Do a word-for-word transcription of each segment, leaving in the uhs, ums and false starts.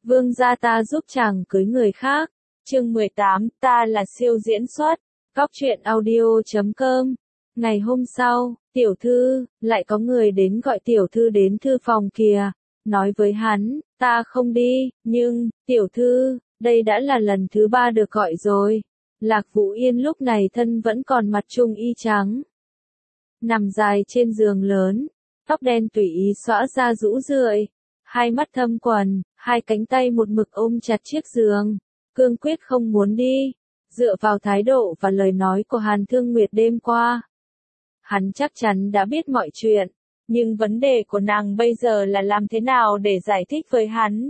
Vương gia ta giúp chàng cưới người khác. Chương mười tám, ta là siêu diễn xuất. Góc truyện audio chấm com. Ngày hôm sau, tiểu thư, lại có người đến gọi tiểu thư đến thư phòng kìa. Nói với hắn, ta không đi, nhưng, tiểu thư, đây đã là lần thứ ba được gọi rồi. Lạc Vũ Yên lúc này thân vẫn còn mặt trung y trắng. Nằm dài trên giường lớn, tóc đen tùy ý xõa ra rũ rượi, hai mắt thâm quầng, hai cánh tay một mực ôm chặt chiếc giường, cương quyết không muốn đi. Dựa vào thái độ và lời nói của Hàn Thương Nguyệt đêm qua, hắn chắc chắn đã biết mọi chuyện, nhưng vấn đề của nàng bây giờ là làm thế nào để giải thích với hắn.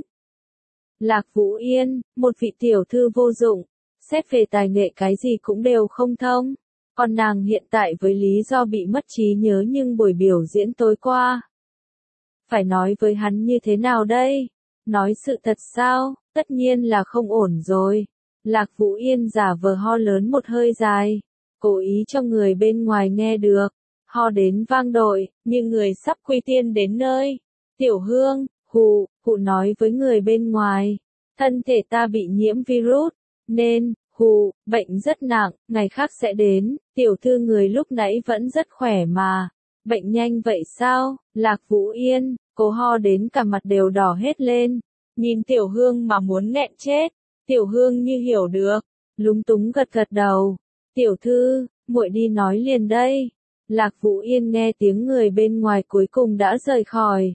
Lạc Vũ Yên, một vị tiểu thư vô dụng, xét về tài nghệ cái gì cũng đều không thông. Còn nàng hiện tại với lý do bị mất trí nhớ nhưng buổi biểu diễn tối qua. Phải nói với hắn như thế nào đây? Nói sự thật sao? Tất nhiên là không ổn rồi. Lạc Vũ Yên giả vờ ho lớn một hơi dài, cố ý cho người bên ngoài nghe được. Ho đến vang dội, như người sắp quy tiên đến nơi. Tiểu Hương, hù, hù nói với người bên ngoài. Thân thể ta bị nhiễm virus, nên, hù, bệnh rất nặng, ngày khác sẽ đến. Tiểu thư người lúc nãy vẫn rất khỏe mà. Bệnh nhanh vậy sao? Lạc Vũ Yên, cô ho đến cả mặt đều đỏ hết lên. Nhìn Tiểu Hương mà muốn nghẹn chết. Tiểu Hương như hiểu được, lúng túng gật gật đầu. Tiểu thư, muội đi nói liền đây. Lạc Vũ Yên nghe tiếng người bên ngoài cuối cùng đã rời khỏi.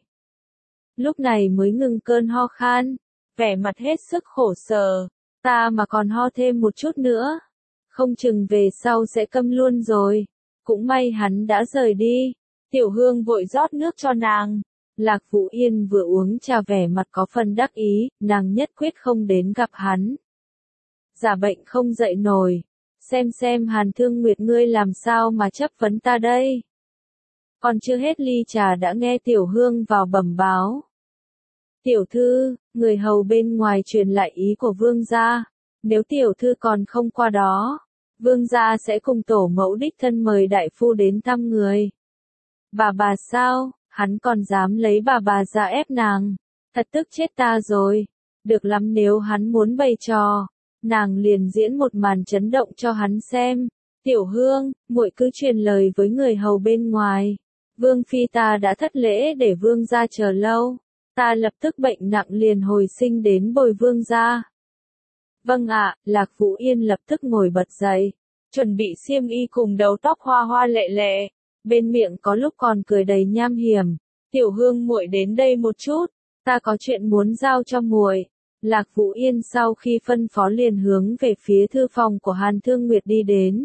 Lúc này mới ngừng cơn ho khan, vẻ mặt hết sức khổ sở. Ta mà còn ho thêm một chút nữa, không chừng về sau sẽ câm luôn rồi. Cũng may hắn đã rời đi. Tiểu Hương vội rót nước cho nàng. Lạc Vũ Yên vừa uống trà vẻ mặt có phần đắc ý, nàng nhất quyết không đến gặp hắn. Giả bệnh không dậy nổi. Xem xem Hàn Thương Nguyệt ngươi làm sao mà chấp vấn ta đây. Còn chưa hết ly trà đã nghe Tiểu Hương vào bẩm báo. Tiểu thư, người hầu bên ngoài truyền lại ý của vương gia. Nếu tiểu thư còn không qua đó, vương gia sẽ cùng tổ mẫu đích thân mời đại phu đến thăm người. Bà bà sao, hắn còn dám lấy bà bà ra ép nàng. Thật tức chết ta rồi. Được lắm nếu hắn muốn bày trò. Nàng liền diễn một màn chấn động cho hắn xem. Tiểu Hương, muội cứ truyền lời với người hầu bên ngoài. Vương phi ta đã thất lễ để vương gia chờ lâu. Ta lập tức bệnh nặng liền hồi sinh đến bồi vương gia. Vâng ạ, Lạc Vũ Yên lập tức ngồi bật dậy, chuẩn bị xiêm y cùng đầu tóc hoa hoa lệ lệ, bên miệng có lúc còn cười đầy nham hiểm. Tiểu Hương muội đến đây một chút, ta có chuyện muốn giao cho muội. Lạc Vũ Yên sau khi phân phó liền hướng về phía thư phòng của Hàn Thương Nguyệt đi đến.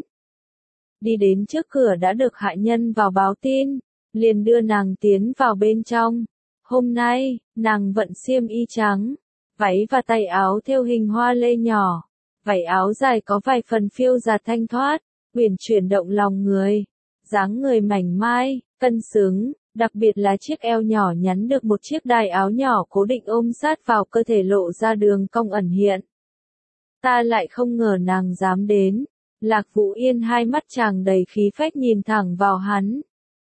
Đi đến trước cửa đã được hạ nhân vào báo tin, liền đưa nàng tiến vào bên trong. Hôm nay, nàng vận xiêm y trắng, váy và tay áo thêu hình hoa lê nhỏ, váy áo dài có vài phần phiêu dạt thanh thoát, uyển chuyển động lòng người, dáng người mảnh mai, cân xứng, đặc biệt là chiếc eo nhỏ nhắn được một chiếc đai áo nhỏ cố định ôm sát vào cơ thể lộ ra đường cong ẩn hiện. Ta lại không ngờ nàng dám đến. Lạc Vũ Yên hai mắt tràn đầy khí phách nhìn thẳng vào hắn.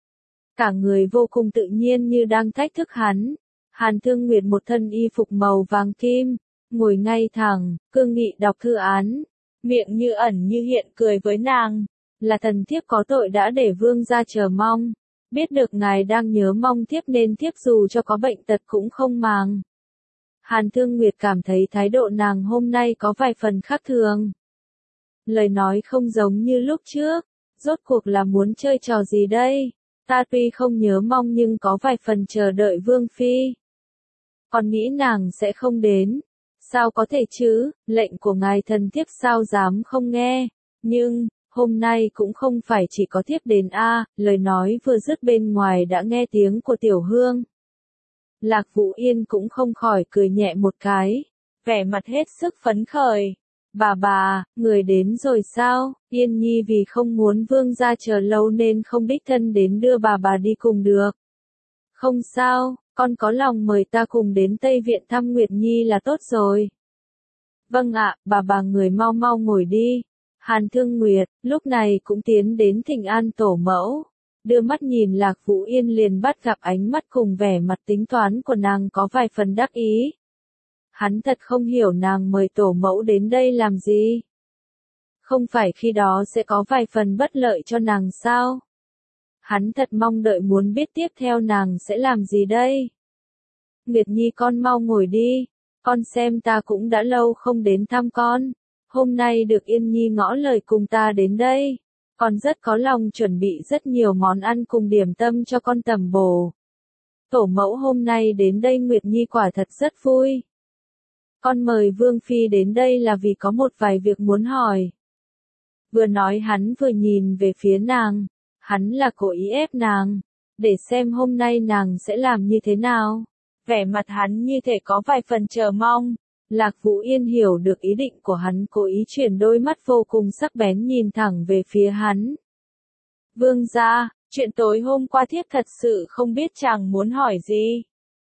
Cả người vô cùng tự nhiên như đang thách thức hắn. Hàn Thương Nguyệt một thân y phục màu vàng kim, ngồi ngay thẳng, cương nghị đọc thư án, miệng như ẩn như hiện cười với nàng. Là thần thiếp có tội đã để vương gia chờ mong. Biết được ngài đang nhớ mong thiếp nên thiếp dù cho có bệnh tật cũng không màng. Hàn Thương Nguyệt cảm thấy thái độ nàng hôm nay có vài phần khác thường. Lời nói không giống như lúc trước. Rốt cuộc là muốn chơi trò gì đây? Ta tuy không nhớ mong nhưng có vài phần chờ đợi vương phi. Còn nghĩ nàng sẽ không đến. Sao có thể chứ, lệnh của ngài thần thiếp sao dám không nghe. Nhưng, hôm nay cũng không phải chỉ có thiếp đến a. Lời nói vừa dứt bên ngoài đã nghe tiếng của Tiểu Hương. Lạc Vũ Yên cũng không khỏi cười nhẹ một cái, vẻ mặt hết sức phấn khởi. Bà bà, người đến rồi sao? Yên Nhi vì không muốn vương gia chờ lâu nên không đích thân đến đưa bà bà đi cùng được. Không sao, con có lòng mời ta cùng đến Tây Viện thăm Nguyệt Nhi là tốt rồi. Vâng ạ, bà bà người mau mau ngồi đi. Hàn Thương Nguyệt, lúc này cũng tiến đến thỉnh an tổ mẫu. Đưa mắt nhìn Lạc Vũ Yên liền bắt gặp ánh mắt cùng vẻ mặt tính toán của nàng có vài phần đắc ý. Hắn thật không hiểu nàng mời tổ mẫu đến đây làm gì. Không phải khi đó sẽ có vài phần bất lợi cho nàng sao? Hắn thật mong đợi muốn biết tiếp theo nàng sẽ làm gì đây. Nguyệt Nhi con mau ngồi đi, con xem ta cũng đã lâu không đến thăm con. Hôm nay được Yên Nhi ngõ lời cùng ta đến đây. Con rất có lòng chuẩn bị rất nhiều món ăn cùng điểm tâm cho con tẩm bổ. Tổ mẫu hôm nay đến đây Nguyệt Nhi quả thật rất vui. Con mời Vương Phi đến đây là vì có một vài việc muốn hỏi. Vừa nói hắn vừa nhìn về phía nàng, hắn là cố ý ép nàng, để xem hôm nay nàng sẽ làm như thế nào. Vẻ mặt hắn như thể có vài phần chờ mong. Lạc Vũ Yên hiểu được ý định của hắn, cố ý chuyển đôi mắt vô cùng sắc bén nhìn thẳng về phía hắn. Vương gia, chuyện tối hôm qua thiếp thật sự không biết chàng muốn hỏi gì.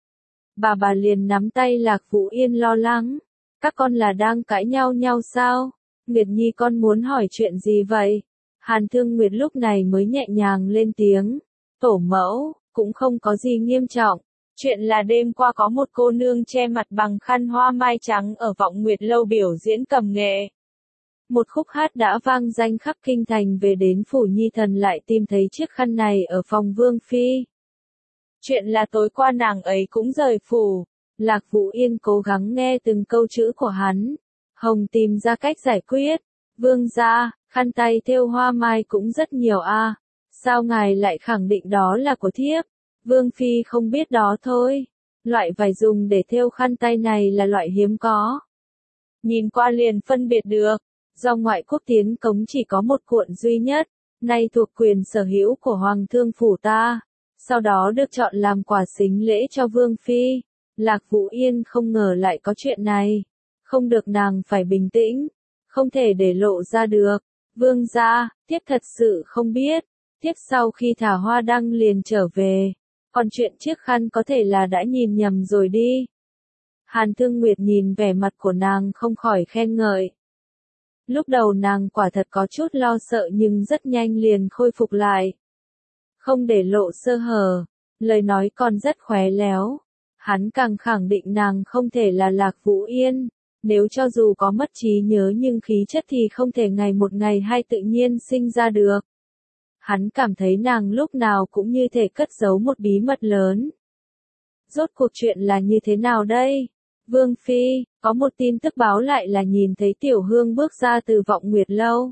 Bà bà liền nắm tay Lạc Vũ Yên lo lắng. Các con là đang cãi nhau nhau sao? Nguyệt Nhi con muốn hỏi chuyện gì vậy? Hàn Thương Nguyệt lúc này mới nhẹ nhàng lên tiếng. Tổ mẫu, cũng không có gì nghiêm trọng. Chuyện là đêm qua có một cô nương che mặt bằng khăn hoa mai trắng ở Vọng Nguyệt Lâu biểu diễn cầm nghệ. Một khúc hát đã vang danh khắp kinh thành, về đến phủ Nhi thần lại tìm thấy chiếc khăn này ở phòng Vương Phi. Chuyện là tối qua nàng ấy cũng rời phủ. Lạc Vũ Yên cố gắng nghe từng câu chữ của hắn. Hồng tìm ra cách giải quyết. Vương gia, khăn tay thêu hoa mai cũng rất nhiều a. À. Sao ngài lại khẳng định đó là của thiếp? Vương Phi không biết đó thôi. Loại vải dùng để thêu khăn tay này là loại hiếm có. Nhìn qua liền phân biệt được. Do ngoại quốc tiến cống chỉ có một cuộn duy nhất. Nay thuộc quyền sở hữu của Hoàng thương phủ ta. Sau đó được chọn làm quà sính lễ cho Vương Phi. Lạc Vũ Yên không ngờ lại có chuyện này. Không được, nàng phải bình tĩnh. Không thể để lộ ra được. Vương gia, thiếp thật sự không biết. Thiếp sau khi thả hoa đăng liền trở về. Còn chuyện chiếc khăn có thể là đã nhìn nhầm rồi đi. Hàn Thương Nguyệt nhìn vẻ mặt của nàng không khỏi khen ngợi. Lúc đầu nàng quả thật có chút lo sợ nhưng rất nhanh liền khôi phục lại. Không để lộ sơ hở, lời nói còn rất khéo léo. Hắn càng khẳng định nàng không thể là Lạc Vũ Yên. Nếu cho dù có mất trí nhớ nhưng khí chất thì không thể ngày một ngày hai tự nhiên sinh ra được. Hắn cảm thấy nàng lúc nào cũng như thể cất giấu một bí mật lớn. Rốt cuộc chuyện là như thế nào đây? Vương Phi, có một tin tức báo lại là nhìn thấy Tiểu Hương bước ra từ Vọng Nguyệt Lâu.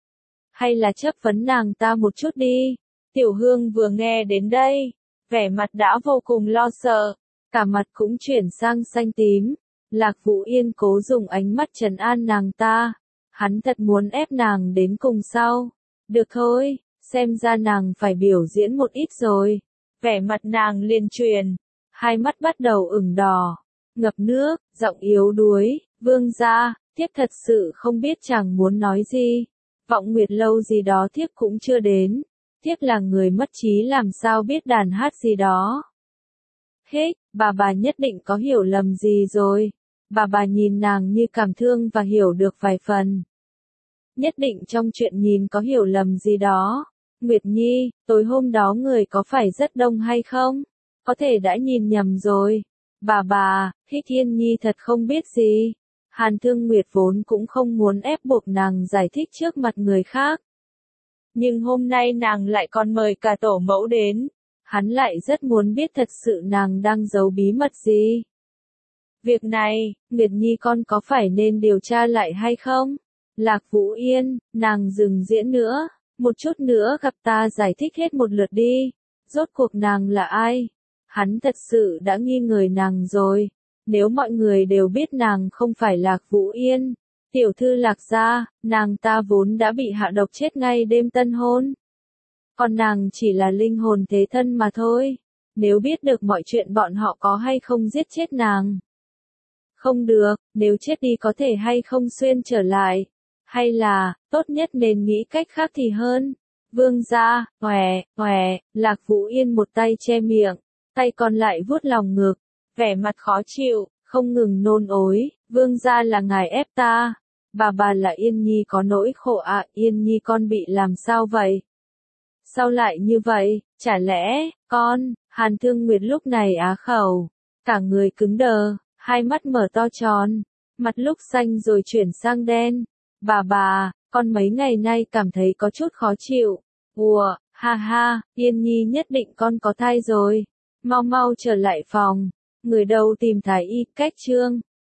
Hay là chấp vấn nàng ta một chút đi. Tiểu Hương vừa nghe đến đây, vẻ mặt đã vô cùng lo sợ, cả mặt cũng chuyển sang xanh tím. Lạc Vũ Yên cố dùng ánh mắt trấn an nàng ta. Hắn thật muốn ép nàng đến cùng sau. Được thôi, xem ra nàng phải biểu diễn một ít rồi. Vẻ mặt nàng liền chuyển, hai mắt bắt đầu ửng đỏ, ngập nước, giọng yếu đuối. Vương gia, thiếp thật sự không biết chàng muốn nói gì. Vọng Nguyệt Lâu gì đó thiếp cũng chưa đến. Thiếp là người mất trí làm sao biết đàn hát gì đó. Hết, bà bà nhất định có hiểu lầm gì rồi. Bà bà nhìn nàng như cảm thương và hiểu được vài phần. Nhất định trong chuyện nhìn có hiểu lầm gì đó. Nguyệt Nhi, tối hôm đó người có phải rất đông hay không? Có thể đã nhìn nhầm rồi. Bà bà, Thích Thiên Nhi thật không biết gì. Hàn Thương Nguyệt vốn cũng không muốn ép buộc nàng giải thích trước mặt người khác. Nhưng hôm nay nàng lại còn mời cả tổ mẫu đến. Hắn lại rất muốn biết thật sự nàng đang giấu bí mật gì. Việc này, Nguyệt Nhi con có phải nên điều tra lại hay không? Lạc Vũ Yên, nàng dừng diễn nữa. Một chút nữa gặp ta giải thích hết một lượt đi. Rốt cuộc nàng là ai? Hắn thật sự đã nghi ngờ nàng rồi. Nếu mọi người đều biết nàng không phải Lạc Vũ Yên, tiểu thư Lạc gia, nàng ta vốn đã bị hạ độc chết ngay đêm tân hôn. Còn nàng chỉ là linh hồn thế thân mà thôi. Nếu biết được mọi chuyện bọn họ có hay không giết chết nàng. Không được, nếu chết đi có thể hay không xuyên trở lại. Hay là, tốt nhất nên nghĩ cách khác thì hơn. Vương gia, òe, òe, Lạc Vũ Yên một tay che miệng, tay còn lại vuốt lòng ngực, vẻ mặt khó chịu, không ngừng nôn ối. Vương gia là ngài ép ta. Bà bà là Yên Nhi có nỗi khổ ạ. À, Yên Nhi con bị làm sao vậy? Sao lại như vậy? Chả lẽ, con? Hàn Thương Nguyệt lúc này á khẩu, cả người cứng đờ. hai mắt mở to tròn, mặt lúc xanh rồi chuyển sang đen. Bà bà, con mấy ngày nay cảm thấy có chút khó chịu. Ùa, ha ha, Yên Nhi nhất định con có thai rồi. Mau mau trở lại phòng. Người đâu tìm thái y, cách trương.